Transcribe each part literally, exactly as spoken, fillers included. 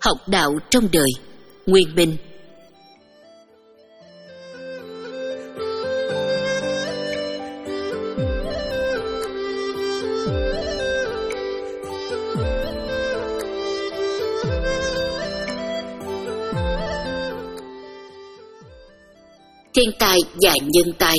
học đạo trong đời. Nguyên Minh. Thiên tai và nhân tai.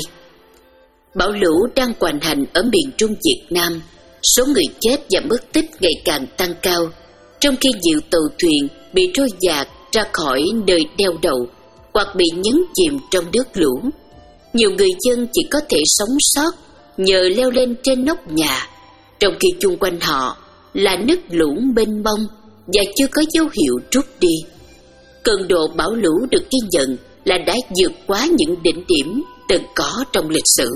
Bão lũ đang hoành hành ở miền Trung Việt Nam, số người chết và mất tích ngày càng tăng cao, trong khi nhiều tàu thuyền bị trôi dạt ra khỏi nơi neo đậu hoặc bị nhấn chìm trong nước lũ. Nhiều người dân chỉ có thể sống sót nhờ leo lên trên nóc nhà, trong khi chung quanh họ là nước lũ mênh mông và chưa có dấu hiệu rút đi. Cường độ bão lũ được ghi nhận là đã vượt quá những đỉnh điểm từng có trong lịch sử.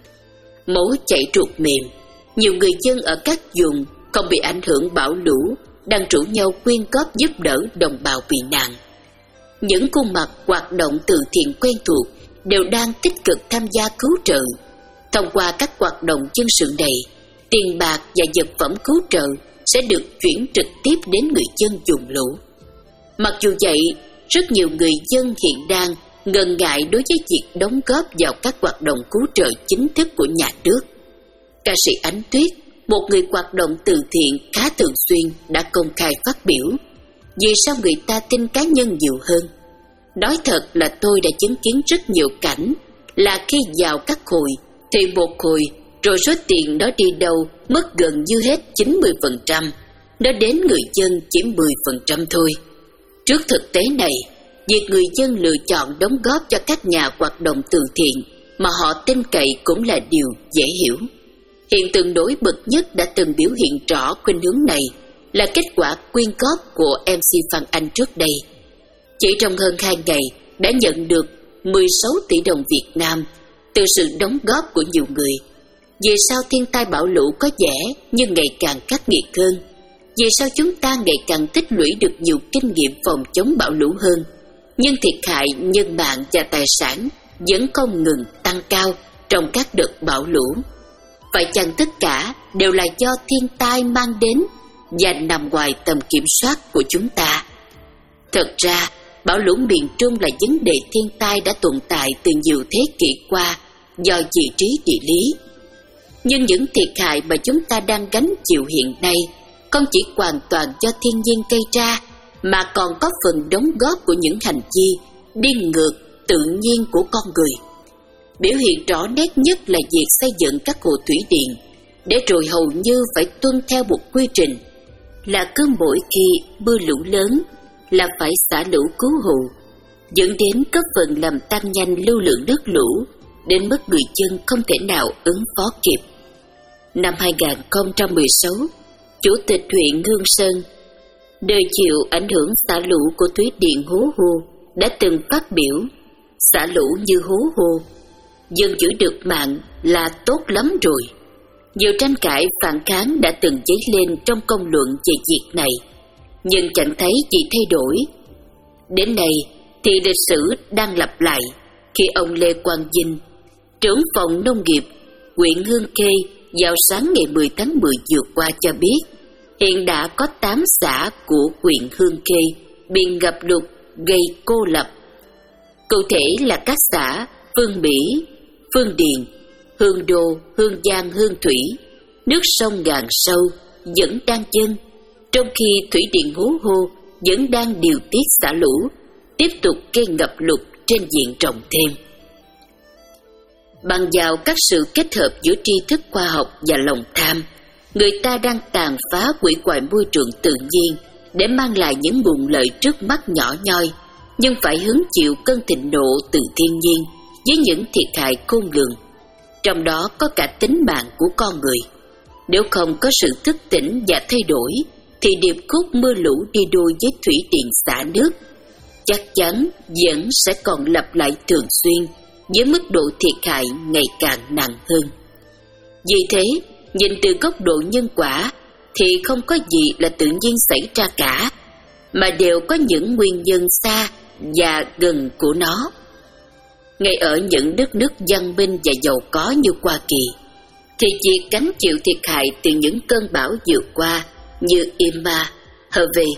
Máu chảy ruột mềm, nhiều người dân ở các vùng không bị ảnh hưởng bão lũ đang rủ nhau quyên góp giúp đỡ đồng bào bị nạn. Những khuôn mặt hoạt động từ thiện quen thuộc đều đang tích cực tham gia cứu trợ. Thông qua các hoạt động dân sự này, tiền bạc và vật phẩm cứu trợ sẽ được chuyển trực tiếp đến người dân vùng lũ. Mặc dù vậy, rất nhiều người dân hiện đang ngần ngại đối với việc đóng góp vào các hoạt động cứu trợ chính thức của nhà nước. Ca sĩ Ánh Tuyết, một người hoạt động từ thiện khá thường xuyên, đã công khai phát biểu: vì sao người ta tin cá nhân nhiều hơn? Nói thật là tôi đã chứng kiến rất nhiều cảnh là khi vào các hội thì một hồi rồi số tiền đó đi đâu mất gần như hết chín mươi phần trăm, nó đến người dân chỉ mười phần trăm thôi. Trước thực tế này, việc người dân lựa chọn đóng góp cho các nhà hoạt động từ thiện mà họ tin cậy cũng là điều dễ hiểu. Hiện tượng nổi bật nhất đã từng biểu hiện rõ khuynh hướng này là kết quả quyên góp của em xê Phan Anh trước đây. Chỉ trong hơn hai ngày đã nhận được mười sáu tỷ đồng Việt Nam từ sự đóng góp của nhiều người. Vì sao thiên tai bão lũ có vẻ như ngày càng khắc nghiệt hơn? Vì sao chúng ta ngày càng tích lũy được nhiều kinh nghiệm phòng chống bão lũ hơn, nhưng thiệt hại nhân mạng và tài sản vẫn không ngừng tăng cao trong các đợt bão lũ? Phải chăng tất cả đều là do thiên tai mang đến và nằm ngoài tầm kiểm soát của chúng ta? Thật ra, bão lũ miền Trung là vấn đề thiên tai đã tồn tại từ nhiều thế kỷ qua do vị trí địa lý. Nhưng những thiệt hại mà chúng ta đang gánh chịu hiện nay không chỉ hoàn toàn do thiên nhiên gây ra, mà còn có phần đóng góp của những hành vi đi ngược tự nhiên của con người. Biểu hiện rõ nét nhất là việc xây dựng các hồ thủy điện, để rồi hầu như phải tuân theo một quy trình là cứ mỗi khi mưa lũ lớn là phải xả lũ cứu hộ, dẫn đến có phần làm tăng nhanh lưu lượng nước lũ đến mức người dân không thể nào ứng phó kịp. Năm hai không một sáu, Chủ tịch huyện Hương Sơn, nơi chịu ảnh hưởng xả lũ của thủy điện Hố Hô, đã từng phát biểu: xả lũ như Hố Hô, dân giữ được mạng là tốt lắm rồi. Nhiều tranh cãi phản kháng đã từng dấy lên trong công luận về việc này, nhưng chẳng thấy gì thay đổi. Đến nay thì lịch sử đang lặp lại khi ông Lê Quang Vinh, trưởng phòng nông nghiệp huyện Hương Khê, vào sáng ngày mười tháng mười vừa qua cho biết hiện đã có tám xã của huyện Hương Khê bị ngập lụt gây cô lập. Cụ thể là các xã Phương Mỹ, Phương Điền, Hương Đô, Hương Giang, Hương Thủy. Nước sông ngàn sâu vẫn đang dâng, trong khi thủy điện Hố Hô vẫn đang điều tiết xả lũ, tiếp tục gây ngập lụt trên diện rộng thêm. Bằng vào các sự kết hợp giữa tri thức khoa học và lòng tham, người ta đang tàn phá hủy hoại môi trường tự nhiên để mang lại những nguồn lợi trước mắt nhỏ nhoi, nhưng phải hứng chịu cơn thịnh nộ từ thiên nhiên với những thiệt hại khôn lường, trong đó có cả tính mạng của con người. Nếu không có sự thức tỉnh và thay đổi, thì điệp khúc mưa lũ đi đôi với thủy điện xả nước chắc chắn vẫn sẽ còn lặp lại thường xuyên, với mức độ thiệt hại ngày càng nặng hơn. Vì thế, nhìn từ góc độ nhân quả thì không có gì là tự nhiên xảy ra cả, mà đều có những nguyên nhân xa và gần của nó. Ngay ở những đất nước văn minh và giàu có như Hoa Kỳ, thì việc gánh chịu thiệt hại từ những cơn bão vừa qua như Irma, Harvey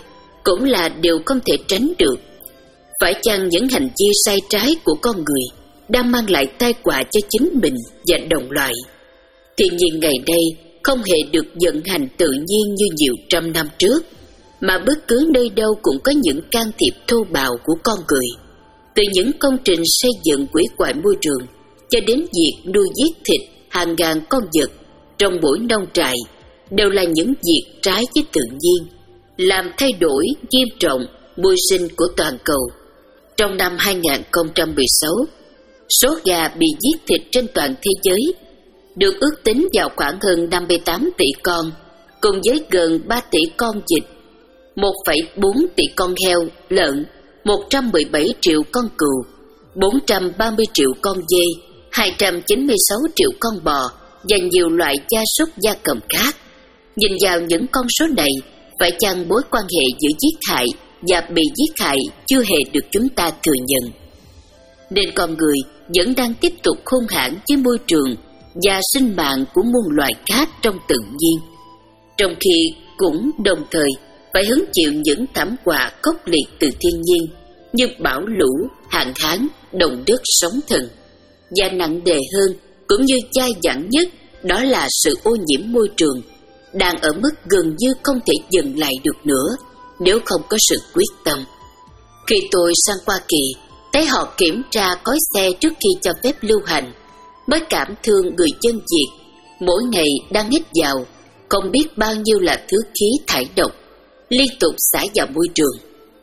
cũng là điều không thể tránh được. Phải chăng những hành vi sai trái của con người đang mang lại tai họa cho chính mình và đồng loại? Thiên nhiên ngày đây không hề được vận hành tự nhiên như nhiều trăm năm trước, mà bất cứ nơi đâu cũng có những can thiệp thô bạo của con người. Từ những công trình xây dựng hủy hoại môi trường cho đến việc nuôi giết thịt hàng ngàn con vật trong mỗi nông trại đều là những việc trái với tự nhiên, làm thay đổi nghiêm trọng môi sinh của toàn cầu. Trong năm hai không một sáu, số gà bị giết thịt trên toàn thế giới được ước tính vào khoảng hơn năm mươi tám tỷ con, cùng với gần ba tỷ con vịt, một phẩy bốn tỷ con heo, lợn, một trăm mười bảy triệu con cừu, bốn trăm ba mươi triệu con dê, hai trăm chín mươi sáu triệu con bò và nhiều loại gia súc gia cầm khác. Nhìn vào những con số này, phải chăng mối quan hệ giữa giết hại và bị giết hại chưa hề được chúng ta thừa nhận? Nên con người vẫn đang tiếp tục hung hãn với môi trường và sinh mạng của muôn loài khác trong tự nhiên, trong khi cũng đồng thời phải hứng chịu những thảm họa khốc liệt từ thiên nhiên như bão lũ, hạn hán, động đất sóng thần. Và nặng nề hơn, cũng như dai dẳng nhất, đó là sự ô nhiễm môi trường, đang ở mức gần như không thể dừng lại được nữa nếu không có sự quyết tâm. Khi tôi sang Hoa Kỳ, thấy họ kiểm tra còi xe trước khi cho phép lưu hành, mới cảm thương người dân Việt mỗi ngày đang hít vào không biết bao nhiêu là thứ khí thải độc liên tục xả vào môi trường.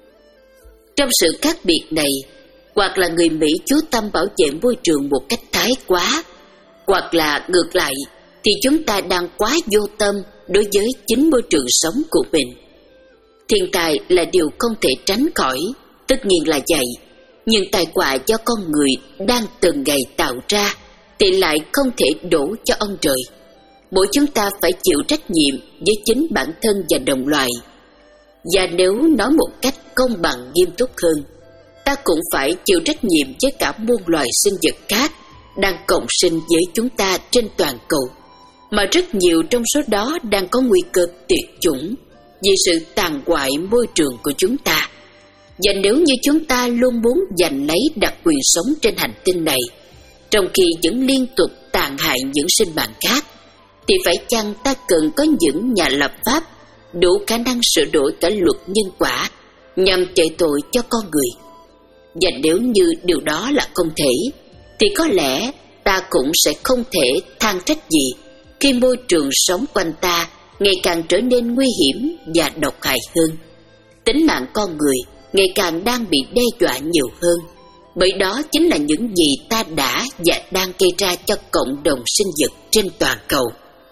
Trong sự khác biệt này, hoặc là người Mỹ chú tâm bảo vệ môi trường một cách thái quá, hoặc là ngược lại thì chúng ta đang quá vô tâm đối với chính môi trường sống của mình. Thiên tai là điều không thể tránh khỏi, tất nhiên là vậy, nhưng tai họa do con người đang từng ngày tạo ra thì lại không thể đổ cho ông trời. Mỗi chúng ta phải chịu trách nhiệm với chính bản thân và đồng loại. Và nếu nói một cách công bằng nghiêm túc hơn, ta cũng phải chịu trách nhiệm với cả muôn loài sinh vật khác đang cộng sinh với chúng ta trên toàn cầu, mà rất nhiều trong số đó đang có nguy cơ tuyệt chủng vì sự tàn hoại môi trường của chúng ta. Và nếu như chúng ta luôn muốn giành lấy đặc quyền sống trên hành tinh này, trong khi vẫn liên tục tàn hại những sinh mạng khác, thì phải chăng ta cần có những nhà lập pháp đủ khả năng sửa đổi cả luật nhân quả nhằm trị tội cho con người? Và nếu như điều đó là không thể, thì có lẽ ta cũng sẽ không thể than trách gì khi môi trường sống quanh ta ngày càng trở nên nguy hiểm và độc hại hơn. Tính mạng con người ngày càng đang bị đe dọa nhiều hơn, bởi đó chính là những gì ta đã và đang gây ra cho cộng đồng sinh vật trên toàn cầu.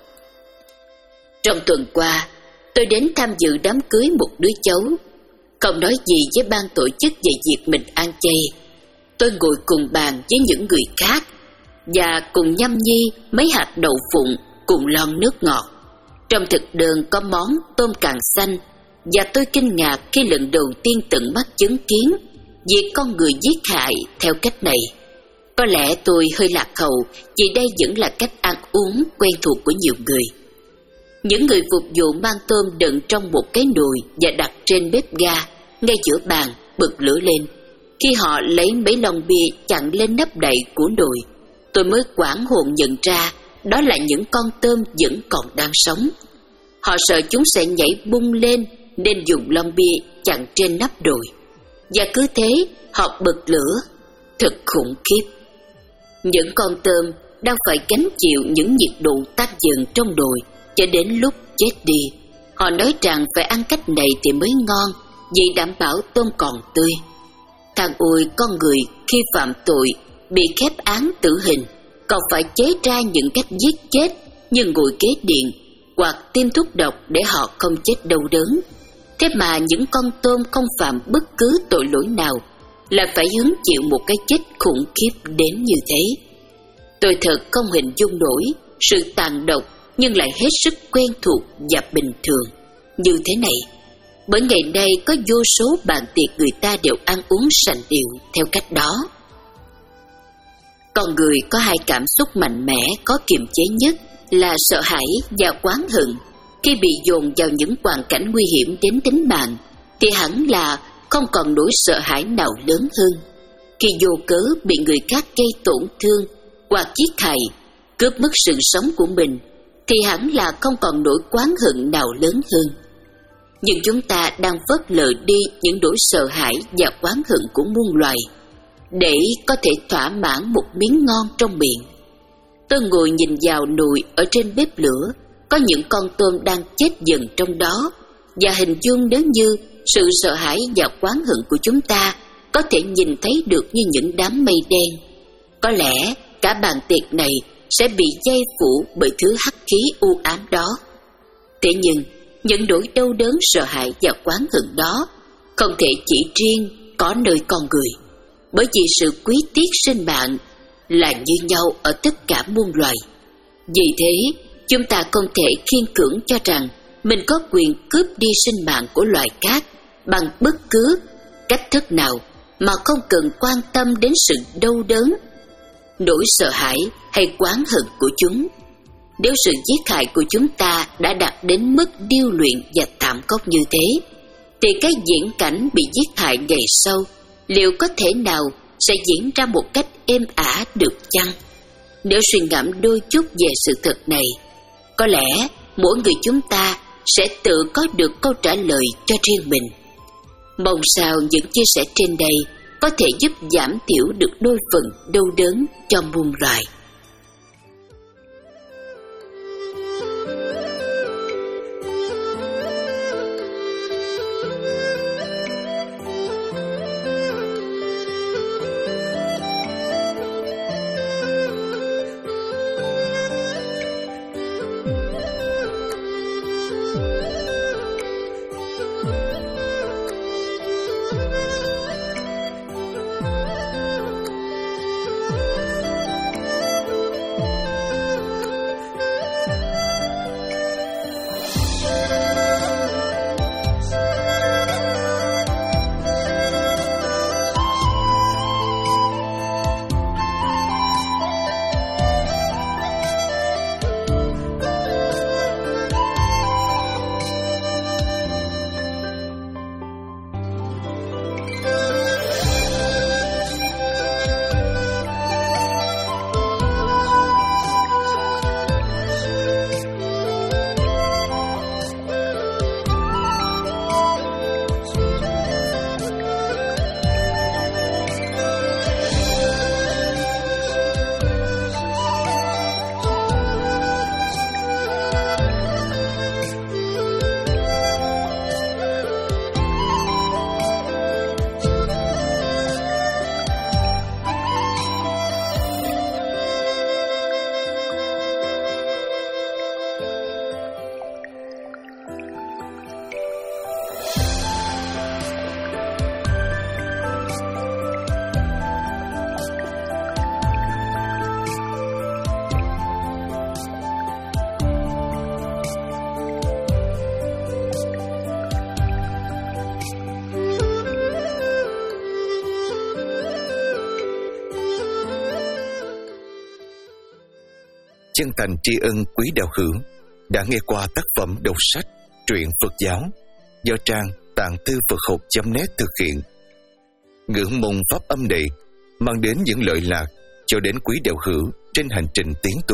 Trong tuần qua, tôi đến tham dự đám cưới một đứa cháu. Không nói gì với ban tổ chức về việc mình ăn chay, tôi ngồi cùng bàn với những người khác và cùng nhâm nhi mấy hạt đậu phụng cùng lon nước ngọt. Trong thực đơn có món tôm càng xanh, và tôi kinh ngạc khi lần đầu tiên tận mắt chứng kiến việc con người giết hại theo cách này. Có lẽ tôi hơi lạc hậu vì đây vẫn là cách ăn uống quen thuộc của nhiều người. Những người phục vụ mang tôm đựng trong một cái nồi và đặt trên bếp ga ngay giữa bàn, bật lửa lên. Khi họ lấy mấy lon bia chặn lên nắp đậy của nồi, tôi mới hoảng hồn nhận ra đó là những con tôm vẫn còn đang sống. Họ sợ chúng sẽ nhảy bung lên nên dùng lon bia chặn trên nắp nồi. Và cứ thế họ bật lửa. Thật khủng khiếp. Những con tôm đang phải gánh chịu những nhiệt độ tăng dần trong nồi cho đến lúc chết đi. Họ nói rằng phải ăn cách này thì mới ngon, vì đảm bảo tôm còn tươi. Thằng ôi, con người khi phạm tội bị khép án tử hình còn phải chế ra những cách giết chết như ngồi kế điện hoặc tiêm thuốc độc để họ không chết đau đớn. Thế mà những con tôm không phạm bất cứ tội lỗi nào là phải hứng chịu một cái chết khủng khiếp đến như thế. Tôi thật không hình dung nổi sự tàn độc nhưng lại hết sức quen thuộc và bình thường như thế này. Bởi ngày nay có vô số bàn tiệc người ta đều ăn uống sành điệu theo cách đó. Con người có hai cảm xúc mạnh mẽ có kiềm chế nhất là sợ hãi và oán hận khi bị dồn vào những hoàn cảnh nguy hiểm đến tính mạng, thì hẳn là không còn nỗi sợ hãi nào lớn hơn. Khi vô cớ bị người khác gây tổn thương hoặc giết hại, cướp mất sự sống của mình, thì hẳn là không còn nỗi oán hận nào lớn hơn. Nhưng chúng ta đang phớt lờ đi những nỗi sợ hãi và oán hận của muôn loài để có thể thỏa mãn một miếng ngon trong miệng. Tôi ngồi nhìn vào nồi ở trên bếp lửa, có những con tôm đang chết dần trong đó, và hình dung nếu như sự sợ hãi và oán hận của chúng ta có thể nhìn thấy được như những đám mây đen, có lẽ cả bàn tiệc này sẽ bị dây phủ bởi thứ hắc khí u ám đó. Thế nhưng những nỗi đau đớn sợ hãi và oán hận đó không thể chỉ riêng có nơi con người, bởi vì sự quý tiếc sinh mạng là như nhau ở tất cả muôn loài. Vì thế, chúng ta không thể khiên cưỡng cho rằng mình có quyền cướp đi sinh mạng của loài khác bằng bất cứ cách thức nào mà không cần quan tâm đến sự đau đớn, nỗi sợ hãi hay oán hận của chúng. Nếu sự giết hại của chúng ta đã đạt đến mức điêu luyện và thảm khốc như thế, thì cái diễn cảnh bị giết hại ngày sau liệu có thể nào sẽ diễn ra một cách êm ả được chăng? Nếu suy ngẫm đôi chút về sự thật này, có lẽ mỗi người chúng ta sẽ tự có được câu trả lời cho riêng mình. Mong sao những chia sẻ trên đây có thể giúp giảm thiểu được đôi phần đau đớn cho muôn loài. Chân thành tri ân quý đạo hữu đã nghe qua tác phẩm đọc sách truyện Phật giáo do trang tạng thư Phật học chấm net thực hiện. Ngưỡng mong pháp âm này mang đến những lợi lạc cho đến quý đạo hữu trên hành trình tiến tu.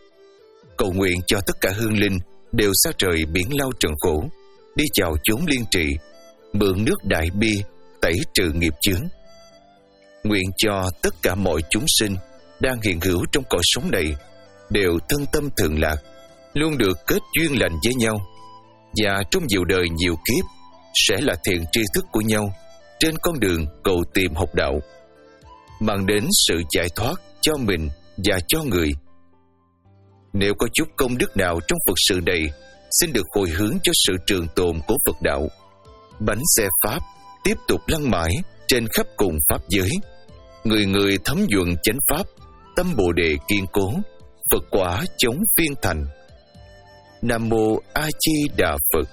Cầu nguyện cho tất cả hương linh đều xa trời biển lao trần khổ, đi chào chốn liên trị, mượn nước đại bi tẩy trừ nghiệp chướng. Nguyện cho tất cả mọi chúng sinh đang hiện hữu trong cõi sống này đều thân tâm thường lạc, luôn được kết duyên lành với nhau, và trong nhiều đời nhiều kiếp sẽ là thiện tri thức của nhau trên con đường cầu tìm học đạo, mang đến sự giải thoát cho mình và cho người. Nếu có chút công đức nào trong Phật sự này, xin được hồi hướng cho sự trường tồn của Phật đạo. Bánh xe Pháp tiếp tục lăn mãi trên khắp cùng Pháp giới, người người thấm nhuận chánh Pháp, tâm Bồ Đề kiên cố, Phật quả chống phiên thành. Nam Mô A Di Đà Phật.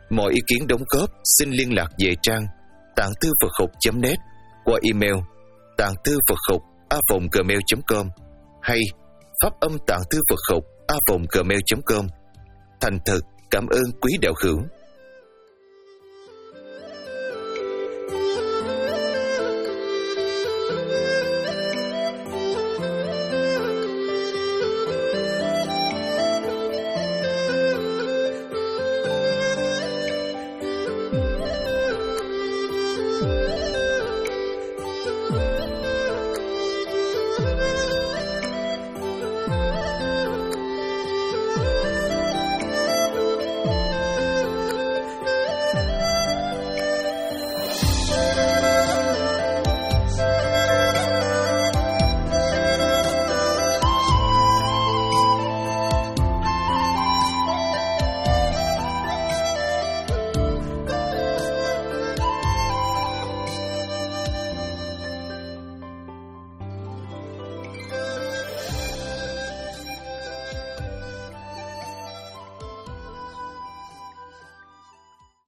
Mọi ý kiến đóng góp xin liên lạc về trang tạng thư Phật học chấm net qua email tạng thư Phật học a vòng gmail chấm com hay pháp âm tạng thư Phật học a vòng gmail chấm com. Thành thật cảm ơn quý đạo hữu.